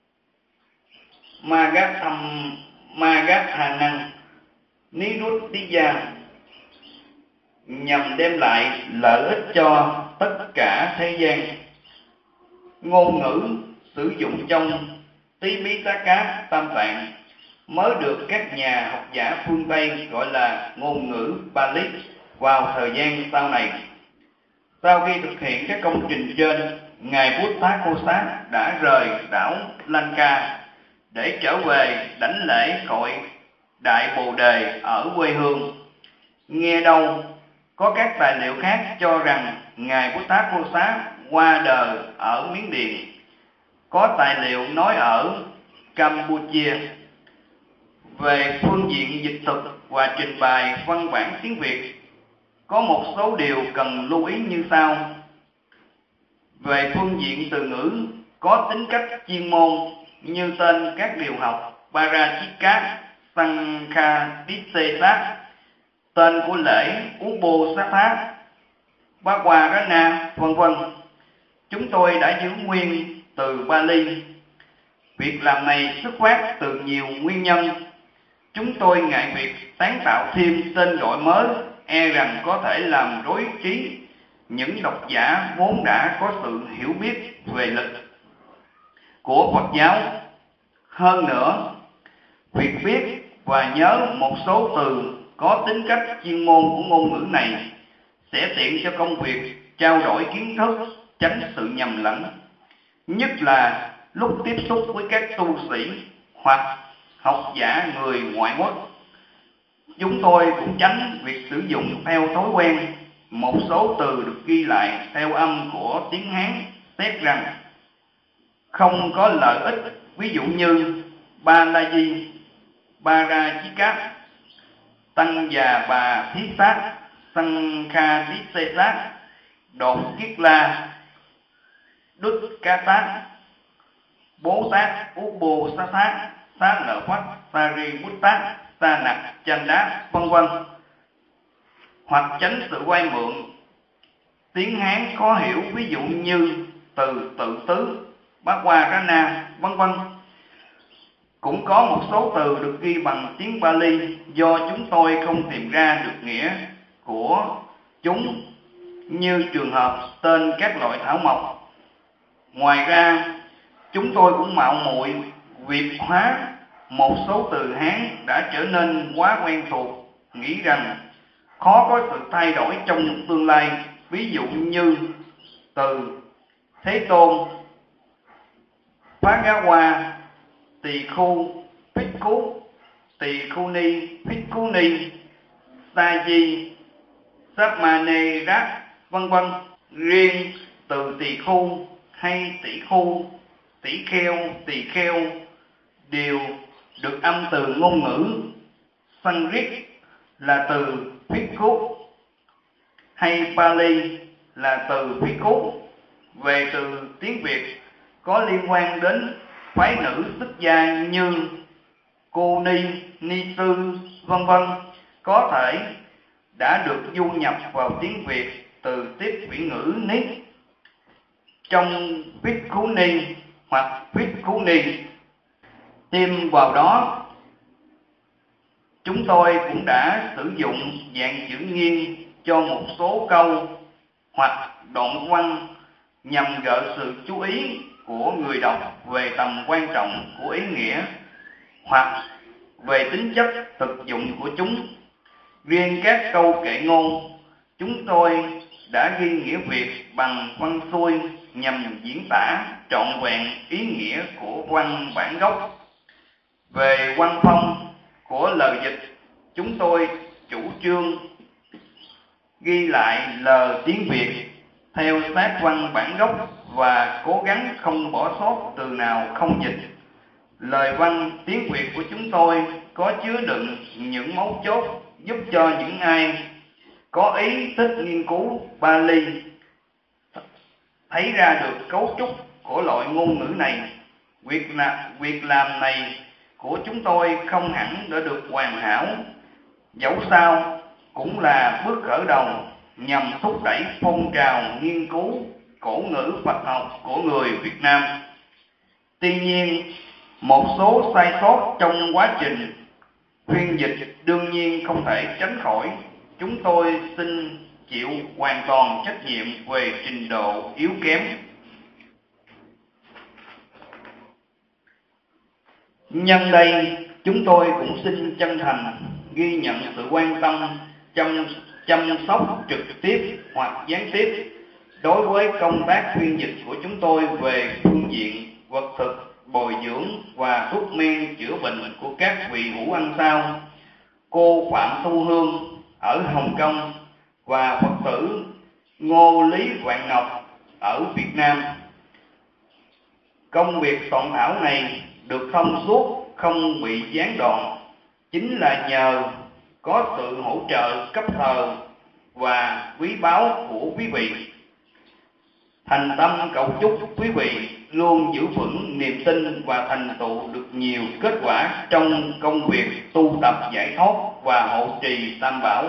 Magadhanan, Niruttija, nhằm đem lại lợi ích cho tất cả thế gian. Ngôn ngữ sử dụng trong Tipitaka Tam Tạng mới được các nhà học giả phương Tây gọi là ngôn ngữ Pali vào thời gian sau này. Sau khi thực hiện các công trình trên, Ngài Buddha-Kosa đã rời đảo Lanka để trở về đảnh lễ cội Đại Bồ Đề ở quê hương. Nghe đâu có các tài liệu khác cho rằng Ngài Buddha-Kosa qua đời ở Miến Điện, có tài liệu nói ở Campuchia. Về phương diện dịch thuật và trình bày văn bản tiếng Việt, có một số điều cần lưu ý như sau. Về phương diện từ ngữ, có tính cách chuyên môn như tên các điều học Parachika, Sankhya, tên của lễ Uposatha, Bhagwarana, vân vân. Chúng tôi đã giữ nguyên từ Pali. Việc làm này xuất phát từ nhiều nguyên nhân. Chúng tôi ngại việc sáng tạo thêm tên gọi mới, e rằng có thể làm rối trí những độc giả vốn đã có sự hiểu biết về lịch của Phật giáo. Hơn nữa, việc viết và nhớ một số từ có tính cách chuyên môn của ngôn ngữ này sẽ tiện cho công việc trao đổi kiến thức, tránh sự nhầm lẫn, nhất là lúc tiếp xúc với các tu sĩ hoặc học giả người ngoại quốc. Chúng tôi cũng tránh việc sử dụng theo thói quen một số từ được ghi lại theo âm của tiếng Hán, xét rằng không có lợi ích, ví dụ như Balaji, Parachika, Tăng Già Bà Thí Sát, Sankhya Đít Sát, Đột Kiết La, Đút Cá Tát, Bố Tát, Upo Sát Thát, Sát Lợi Phách, Sari Bút Tát, Sa Nặc, Chanh Đá, vân vân, hoặc tránh sự vay mượn tiếng Hán khó hiểu, ví dụ như từ tự tứ, Bhagwarana, vân vân. Cũng có một số từ được ghi bằng tiếng Pali do chúng tôi không tìm ra được nghĩa của chúng, như trường hợp tên các loại thảo mộc. Ngoài ra, chúng tôi cũng mạo muội việt hóa một số từ Hán đã trở nên quá quen thuộc, nghĩ rằng khó có sự thay đổi trong tương lai, ví dụ như từ Thế Tôn, Phá-gá-hoa, Tỳ Khu, Phích-khú, Tỳ Khu Ni, Phích-khú Ni, Sa-di, Sáp-ma-nê-rát, vân vân. Riêng từ Tỳ Khu hay Tỷ Khu, Tỷ Kheo đều được âm từ ngôn ngữ Sanskrit là từ Phích-khú hay Pali là từ Phích-khú. Về từ tiếng Việt có liên quan đến phái nữ xuất gia như cô ni, ni sư, vân vân, có thể đã được du nhập vào tiếng Việt từ tiếp thủy ngữ nít trong Phích-khú ni hoặc Phích-khú ni. Thêm vào đó, chúng tôi cũng đã sử dụng dạng chữ nghiêng cho một số câu hoặc đoạn văn nhằm gợi sự chú ý của người đọc về tầm quan trọng của ý nghĩa hoặc về tính chất thực dụng của chúng. Riêng các câu kệ ngôn, chúng tôi đã ghi nghĩa Việt bằng văn xuôi nhằm diễn tả trọn vẹn ý nghĩa của văn bản gốc. Về văn phong của lời dịch, chúng tôi chủ trương ghi lại lời tiếng Việt theo sát văn bản gốc và cố gắng không bỏ sót từ nào không dịch. Lời văn tiếng Việt của chúng tôi có chứa đựng những mấu chốt giúp cho những ai có ý thích nghiên cứu Pali thấy ra được cấu trúc của loại ngôn ngữ này. Việc làm này của chúng tôi không hẳn đã được hoàn hảo, dẫu sao cũng là bước khởi đầu nhằm thúc đẩy phong trào nghiên cứu cổ ngữ Phật học của người Việt Nam. Tuy nhiên, một số sai sót trong quá trình phiên dịch đương nhiên không thể tránh khỏi. Chúng tôi xin chịu hoàn toàn trách nhiệm về trình độ yếu kém. Nhân đây, chúng tôi cũng xin chân thành ghi nhận sự quan tâm, chăm sóc trực tiếp hoặc gián tiếp đối với công tác phiên dịch của chúng tôi về phương diện vật thực, bồi dưỡng và thuốc men chữa bệnh của các vị hữu ân sao, cô Phạm Thu Hương ở Hồng Kông và Phật tử Ngô Lý Vạn Ngọc ở Việt Nam. Công việc soạn thảo này được thông suốt, không bị gián đoạn, chính là nhờ có sự hỗ trợ cấp thời và quý báu của quý vị. Thành tâm cầu chúc quý vị luôn giữ vững niềm tin và thành tựu được nhiều kết quả trong công việc tu tập giải thoát và hộ trì Tam Bảo.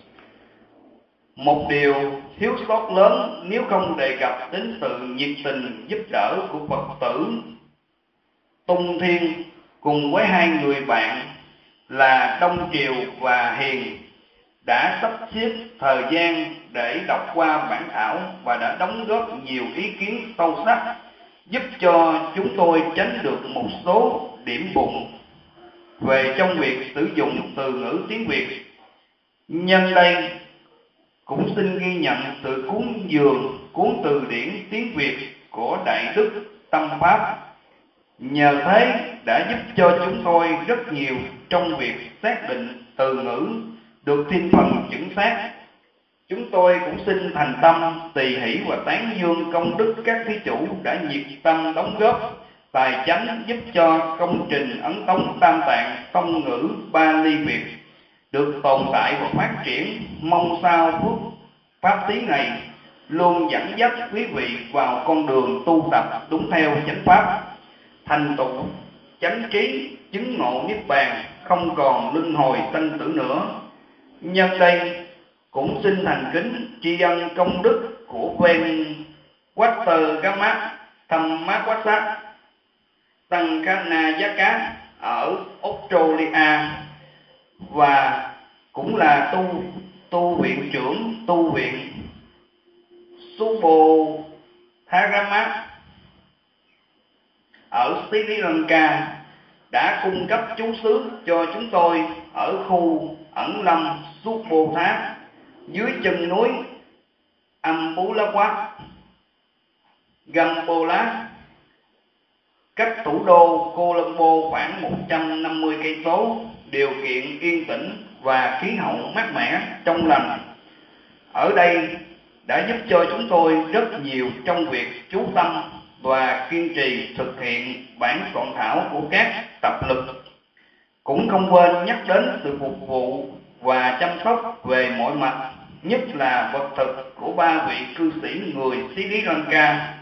Một điều thiếu sót lớn nếu không đề cập đến sự nhiệt tình giúp đỡ của Phật tử Tung Thiên cùng với hai người bạn là Đông Triều và Hiền đã sắp xếp thời gian để đọc qua bản thảo và đã đóng góp nhiều ý kiến sâu sắc, giúp cho chúng tôi tránh được một số điểm bụng về trong việc sử dụng từ ngữ tiếng Việt. Nhân đây cũng xin ghi nhận sự cúng dường cuốn từ điển tiếng Việt của Đại Đức Tâm Pháp. Nhờ thế đã giúp cho chúng tôi rất nhiều trong việc xác định từ ngữ được thêm phần chuẩn xác. Chúng tôi cũng xin thành tâm tỳ hỷ và tán dương công đức các thí chủ đã nhiệt tâm đóng góp tài chánh giúp cho công trình ấn tống Tam Tạng tông ngữ Pali Việt được tồn tại và phát triển. Mong sao phước pháp tí này luôn dẫn dắt quý vị vào con đường tu tập đúng theo chánh pháp, thành tựu chánh trí, chứng ngộ niết bàn, không còn luân hồi sanh tử nữa. Nhân đây cũng xin thành kính tri ân công đức của bên Walter Gamat Thăm Mát Quát Sát Tăng Khana Giác Cá ở Australia và cũng là tu viện trưởng tu viện Subbo Tharamat ở Sri Lanka đã cung cấp chú xứ cho chúng tôi ở khu ẩn lâm Subbo Thá dưới chân núi Ampulawat, Gampola, cách thủ đô Colombo khoảng 150 cây số, điều kiện yên tĩnh và khí hậu mát mẻ trong lành. Ở đây đã giúp cho chúng tôi rất nhiều trong việc chú tâm và kiên trì thực hiện bản soạn thảo của các tập lực. Cũng không quên nhắc đến sự phục vụ và chăm sóc về mọi mặt, nhất là vật thực của ba vị cư sĩ người Sri Lanka: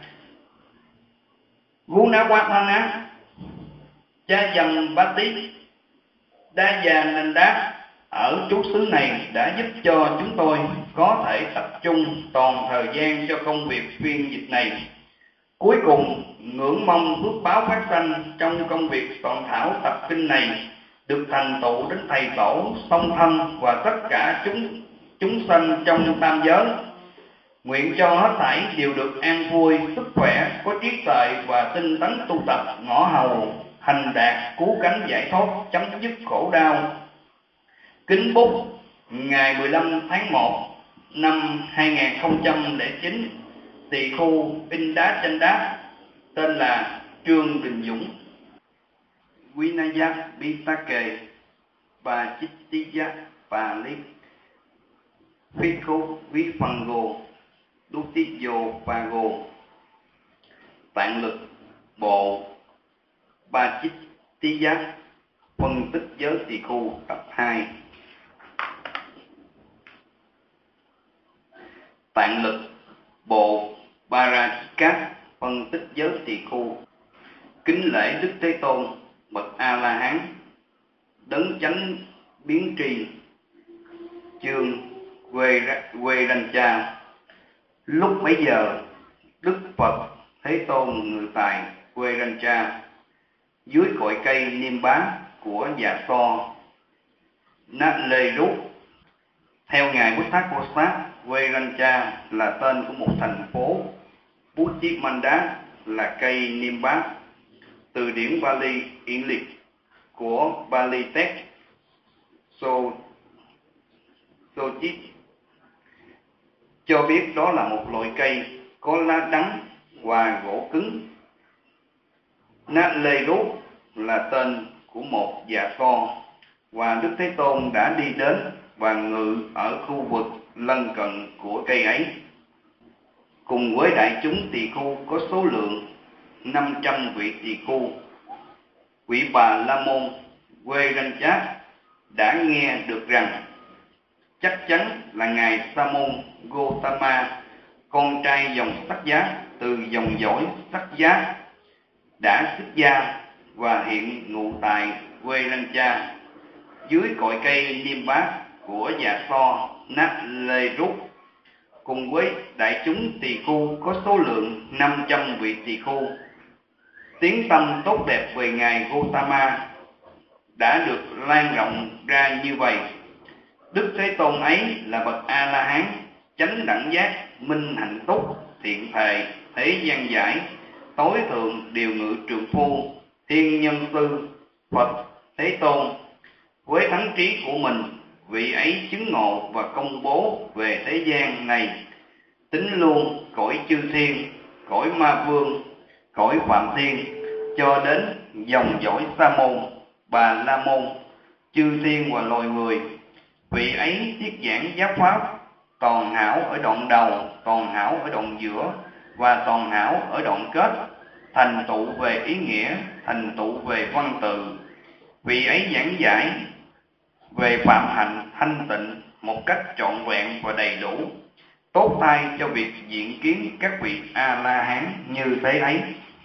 Gunawardhana, Jayampati, Dayananda ở trú xứ này đã giúp cho chúng tôi có thể tập trung toàn thời gian cho công việc phiên dịch này. Cuối cùng, ngưỡng mong phước báo phát sanh trong công việc soạn thảo tập kinh này được thành tựu đến thầy tổ, song thân và tất cả chúng sanh trong tam giới. Nguyện cho hết thảy đều được an vui, sức khỏe, có trí tuệ và tinh tấn tu tập ngõ hầu, hành đạt cứu cánh giải thoát, chấm dứt khổ đau. Kính bút ngày 15 tháng 1 năm 2009, tỳ khu Indá Chanh Đáp, tên là Trương Đình Dũng. Vinaya Pitake và Chittiya và Lip Phiko Vifango Dutiyo Pago. Tạng lực bộ Ba Chittiya, phân tích giới tỳ khu tập 2. Tạng lực bộ Parachika, phân tích giới tỳ khu. Kính lễ Đức Thế Tôn, bậc A La Hán, đấng chánh biến tri. Chương Quê-ranh-cha. Lúc bấy giờ, Đức Phật Thế Tôn Ngự tại Quê-ranh-cha, dưới cội cây Niêm Bá của Dạ So Na-lê-rút. Theo Ngài Buddha Cô Sát, Quê-ranh-cha là tên của một thành phố, Puchimanda là cây Niêm Bá. Từ điển Pali Yển Liệt của Pali Text Sochit cho biết đó là một loại cây có lá đắng và gỗ cứng. Na-lê-rút là tên của một Dạ So, và Đức Thế Tôn đã đi đến và ngự ở khu vực lân cận của cây ấy, cùng với đại chúng tỳ khưu có số lượng 500 vị tỳ khưu. Vị Bà La Môn Quê-ranh-chát đã nghe được rằng chắc chắn là Ngài Sa Môn Gotama, con trai dòng Sắc Giá từ dòng dõi Sắc Giá, đã xuất gia và hiện ngụ tại Quê-ranh-cha, dưới cội cây Niêm Bá của Dạ So Na-lê-rút, cùng với đại chúng tỳ khưu có số lượng 500 vị tỳ khưu. Tiếng tâm tốt đẹp về Ngài Gotama đã được lan rộng ra như vậy. Đức Thế Tôn ấy là bậc A-la-hán, chánh đẳng giác, minh hạnh túc, thiện thệ, thế gian giải, tối thượng điều ngự trượng phu, thiên nhân sư, Phật Thế Tôn. Với thắng trí của mình, vị ấy chứng ngộ và công bố về thế gian này, tính luôn cõi chư thiên, cõi ma vương, cõi phạm thiên, cho đến dòng dõi Sa Môn, Bà La Môn, chư thiên và loài người. Vị ấy thuyết giảng giáo pháp toàn hảo ở đoạn đầu, toàn hảo ở đoạn giữa và toàn hảo ở đoạn kết, thành tựu về ý nghĩa, thành tựu về văn tự. Vị ấy giảng giải về phạm hạnh thanh tịnh một cách trọn vẹn và đầy đủ, tốt thay cho việc diện kiến các vị A-la-hán như thế ấy.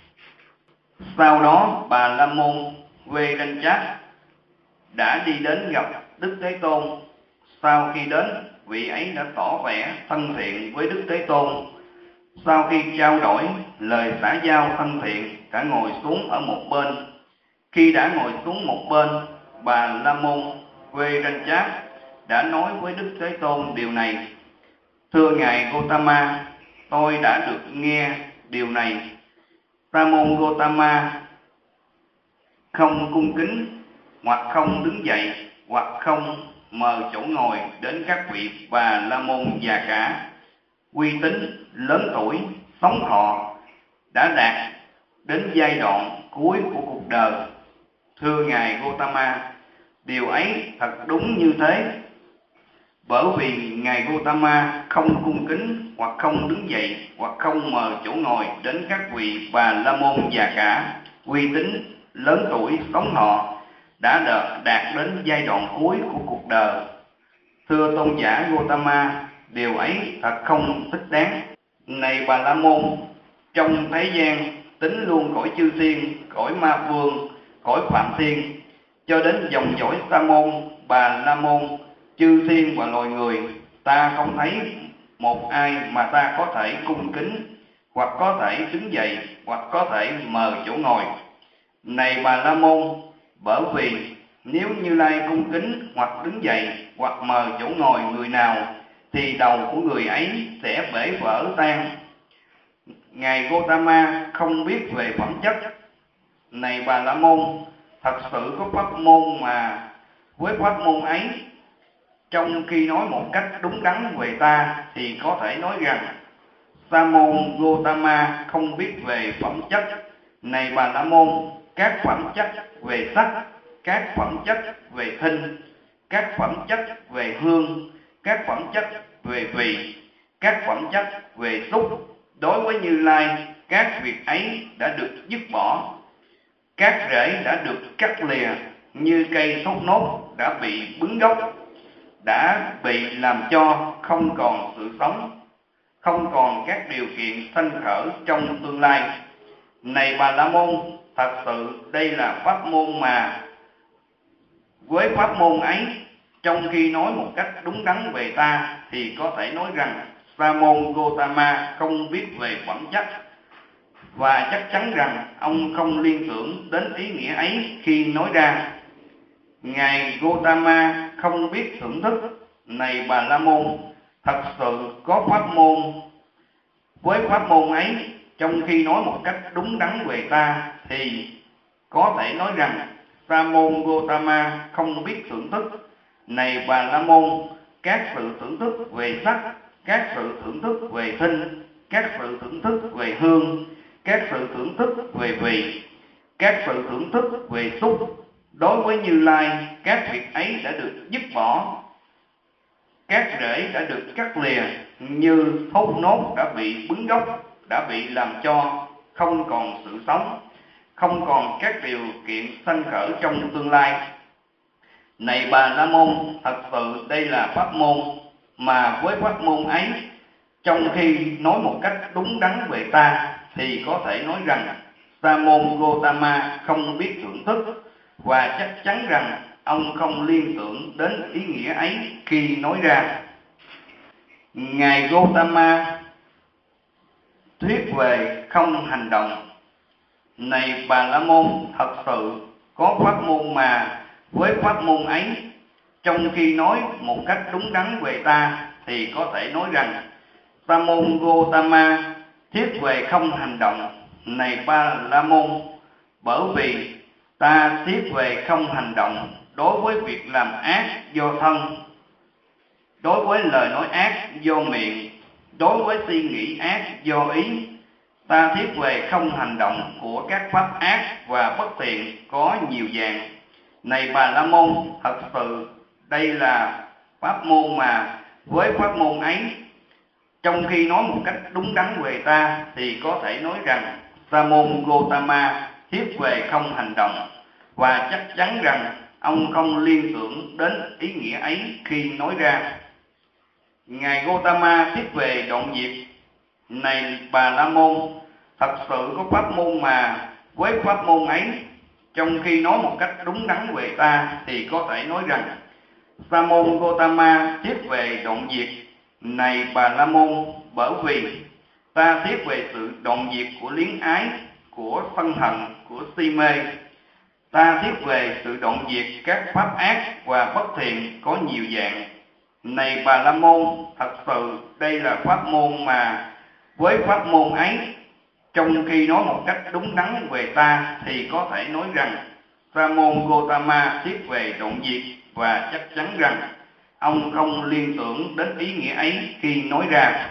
Sau đó Bà La Môn Quê-ranh-chát đã đi đến gặp Đức Thế Tôn. Sau khi đến, vị ấy đã tỏ vẻ thân thiện với Đức Thế Tôn. Sau khi trao đổi lời xã giao thân thiện, đã ngồi xuống ở một bên. Khi đã ngồi xuống một bên, Bà La Môn Quê-ranh-chát đã nói với Đức Thế Tôn điều này: Thưa Ngài Gotama, tôi đã được nghe điều này. Sa môn Gotama không cung kính, hoặc không đứng dậy, hoặc không mời chỗ ngồi đến các vị Bà La Môn già cả, uy tín, lớn tuổi, sống thọ, đã đạt đến giai đoạn cuối của cuộc đời. Thưa Ngài Gotama, điều ấy thật đúng như thế. Bởi vì Ngài Gotama không cung kính, hoặc không đứng dậy, hoặc không mời chỗ ngồi đến các vị Bà La Môn già cả, uy tín, lớn tuổi, sống thọ, đã đạt đến giai đoạn cuối của cuộc đời. Thưa tôn giả Gotama, điều ấy thật không thích đáng. Này Bà La Môn, trong thế gian, tính luôn cõi chư thiên, cõi ma vương, cõi phạm thiên, cho đến dòng dõi Sa Môn, Bà La Môn, chư thiên và loài người, ta không thấy một ai mà ta có thể cung kính, hoặc có thể đứng dậy, hoặc có thể mời chỗ ngồi. Này Bà La Môn, bởi vì nếu Như Lai cung kính hoặc đứng dậy hoặc mời chỗ ngồi người nào, thì đầu của người ấy sẽ bể vỡ tan. Ngài Gotama không biết về phẩm chất. Này Bà La Môn, thật sự có pháp môn mà với pháp môn ấy, trong khi nói một cách đúng đắn về ta, thì có thể nói rằng Sa môn Gotama không biết về phẩm chất. Này Bà La Môn, các phẩm chất về sắc, các phẩm chất về thinh, các phẩm chất về hương, các phẩm chất về vị, các phẩm chất về xúc, đối với Như Lai, các việc ấy đã được dứt bỏ. Các rễ đã được cắt lìa, như cây thốt nốt đã bị bứng gốc, đã bị làm cho không còn sự sống, không còn các điều kiện sanh khởi trong tương lai. Này Bà La Môn, thật sự đây là pháp môn mà với pháp môn ấy, trong khi nói một cách đúng đắn về ta thì có thể nói rằng Sa môn Gotama không biết về phẩm chất, và chắc chắn rằng ông không liên tưởng đến ý nghĩa ấy khi nói ra. Ngài Gotama không biết thưởng thức. Này Bà La Môn, thật sự có pháp môn. Với pháp môn ấy, trong khi nói một cách đúng đắn về ta thì có thể nói rằng Sa môn Gotama không biết thưởng thức. Này Bà La Môn, các sự thưởng thức về sắc, các sự thưởng thức về thinh, các sự thưởng thức về hương, các sự thưởng thức về vị, các sự thưởng thức về xúc, đối với Như Lai, các việc ấy đã được dứt bỏ, các rễ đã được cắt lìa, như thốt nốt đã bị bứng gốc, đã bị làm cho không còn sự sống, không còn các điều kiện sanh khởi trong tương lai. Này Bà La Môn, thật sự đây là pháp môn, mà với pháp môn ấy, trong khi nói một cách đúng đắn về ta thì có thể nói rằng Sa môn Gotama không biết thưởng thức, và chắc chắn rằng ông không liên tưởng đến ý nghĩa ấy khi nói ra. Ngài Gotama thuyết về không hành động. Này Bà La Môn, thật sự có pháp môn, mà với pháp môn ấy, trong khi nói một cách đúng đắn về ta thì có thể nói rằng Sa môn Gotama thuyết về không hành động. Này Bà La Môn, bởi vì ta thuyết về không hành động đối với việc làm ác do thân, đối với lời nói ác do miệng, đối với suy nghĩ ác do ý. Ta thuyết về không hành động của các pháp ác và bất thiện có nhiều dạng. Này Bà La Môn, thật sự đây là pháp môn, mà với pháp môn ấy, trong khi nói một cách đúng đắn về ta thì có thể nói rằng Sa môn Gotama thuyết về không hành động, và chắc chắn rằng ông không liên tưởng đến ý nghĩa ấy khi nói ra. Ngài Gotama thuyết về đoạn diệt. Này Bà La Môn, thật sự có pháp môn, mà với pháp môn ấy, trong khi nói một cách đúng đắn về ta thì có thể nói rằng Sa môn Gotama thuyết về đoạn diệt. Này Bà La Môn, bởi vì ta thuyết về sự đoạn diệt của luyến ái, của sân hận, của si mê. Ta thuyết về sự đoạn diệt các pháp ác và bất thiện có nhiều dạng. Này Bà La Môn, thật sự đây là pháp môn, mà với pháp môn ấy, trong khi nói một cách đúng đắn về ta thì có thể nói rằng Sa môn Gotama thuyết về đoạn diệt, và chắc chắn rằng ông không liên tưởng đến ý nghĩa ấy khi nói ra.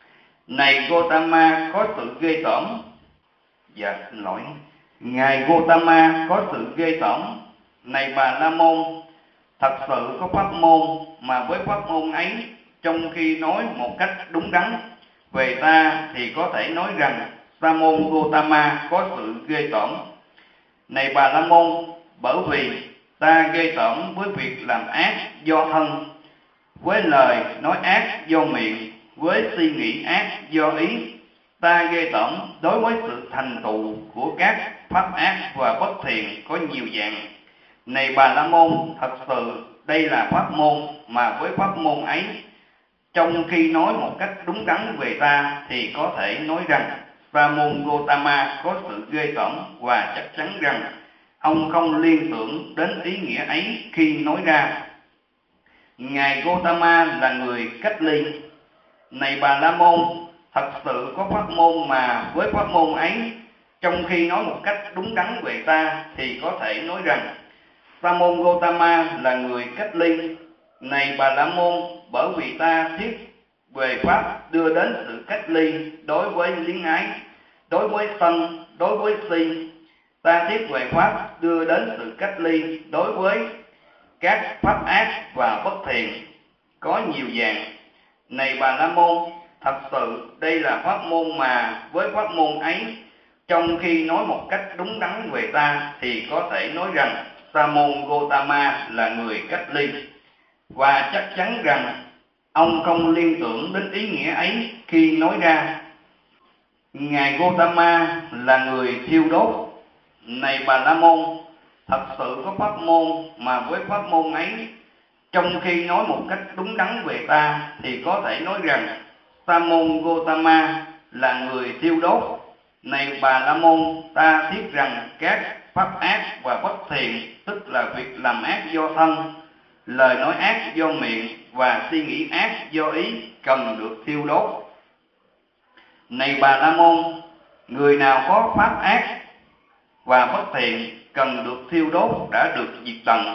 Này Gotama có sự ghê tởm. Dạ xin lỗi. Ngài Gotama có sự ghê tởm. Này Bà La Môn, thật sự có pháp môn, mà với pháp môn ấy, trong khi nói một cách đúng đắn về ta thì có thể nói rằng Sa môn Gotama có sự ghê tởm. Này Bà La Môn, bởi vì ta ghê tởm với việc làm ác do thân, với lời nói ác do miệng, với suy nghĩ ác do ý. Ta ghê tởm đối với sự thành tựu của các pháp ác và bất thiện có nhiều dạng. Này Bà La Môn, thật sự đây là pháp môn, mà với pháp môn ấy, trong khi nói một cách đúng đắn về ta thì có thể nói rằng Sa môn Gotama có sự ghê tởm, và chắc chắn rằng ông không liên tưởng đến ý nghĩa ấy khi nói ra. Ngài Gotama là người cách ly. Này Bà La Môn, thật sự có pháp môn, mà với pháp môn ấy, trong khi nói một cách đúng đắn về ta thì có thể nói rằng Sa môn Gotama là người cách ly. Này Bà La Môn, bởi vì ta thuyết về pháp đưa đến sự cách ly đối với luyến ái, đối với sân, đối với si. Ta thuyết về pháp đưa đến sự cách ly đối với các pháp ác và bất thiện có nhiều dạng. Này Bà La Môn, thật sự đây là pháp môn, mà với pháp môn ấy, trong khi nói một cách đúng đắn về ta thì có thể nói rằng Sa môn Gotama là người cách ly, và chắc chắn rằng ông không liên tưởng đến ý nghĩa ấy khi nói ra. Ngài Gotama là người thiêu đốt. Này Bà La Môn, thật sự có pháp môn, mà với pháp môn ấy, Trong khi nói một cách đúng đắn về ta thì có thể nói rằng Sa môn Gotama là người thiêu đốt. Này Bà La Môn, ta thiết rằng các pháp ác và bất thiện, tức là việc làm ác do thân, lời nói ác do miệng và suy nghĩ ác do ý, cần được thiêu đốt. Này Bà La Môn, người nào có pháp ác và bất thiện cần được thiêu đốt đã được diệt tận.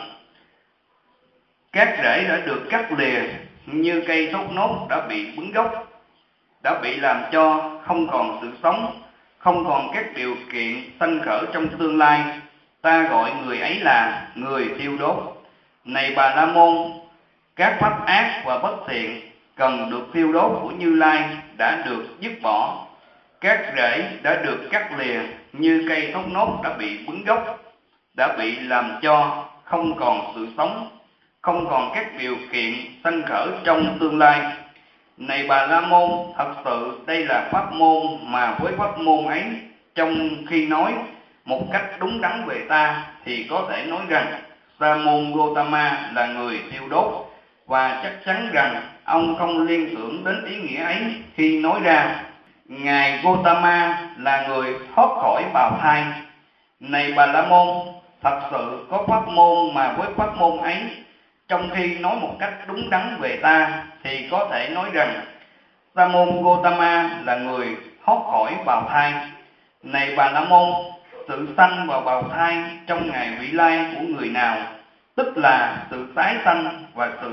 Các rễ đã được cắt lìa như cây thốt nốt đã bị bứng gốc, đã bị làm cho không còn sự sống, không còn các điều kiện sanh khởi trong tương lai. Ta gọi người ấy là người thiêu đốt. Này Bà La Môn, các pháp ác và bất thiện cần được thiêu đốt của Như Lai đã được dứt bỏ. Các rễ đã được cắt lìa như cây thốt nốt đã bị bứng gốc, đã bị làm cho không còn sự sống, không còn các điều kiện sanh khởi trong tương lai. Này Bà La Môn, thật sự đây là pháp môn mà với pháp môn ấy, trong khi nói một cách đúng đắn về ta thì có thể nói rằng Sa môn Gotama là người thiêu đốt, và chắc chắn rằng ông không liên tưởng đến ý nghĩa ấy khi nói ra Ngài Gotama là người thoát khỏi bào thai. Này Bà La Môn, thật sự có pháp môn mà với pháp môn ấy, trong khi nói một cách đúng đắn về ta thì có thể nói rằng Sa môn Gotama là người thoát khỏi bào thai. Này Bà La Môn, sự sanh vào bào thai trong ngày vị lai của người nào, tức là sự tái sanh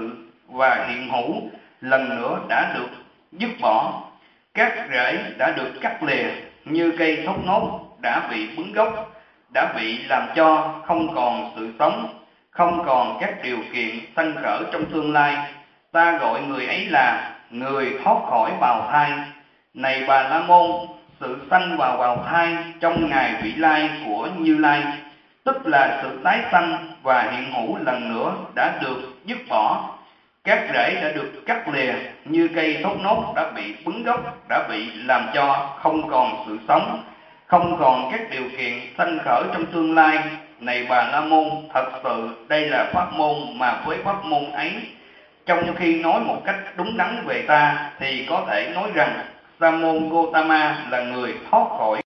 và hiện hữu lần nữa đã được dứt bỏ. Các rễ đã được cắt lìa như cây thốt nốt đã bị bứng gốc, đã bị làm cho không còn sự sống, không còn các điều kiện sanh khởi trong tương lai. Ta gọi người ấy là người thoát khỏi bào thai. Này Bà La Môn, sự sanh vào bào thai trong ngày vị lai của Như Lai, tức là sự tái sanh và hiện hữu lần nữa đã được dứt bỏ. Các rễ đã được cắt lìa như cây thốt nốt đã bị bứng gốc, đã bị làm cho không còn sự sống, không còn các điều kiện sanh khởi trong tương lai. Này Bà La Môn, thật sự đây là pháp môn mà với pháp môn ấy, trong khi nói một cách đúng đắn về ta thì có thể nói rằng Sa môn Gotama là người thoát khỏi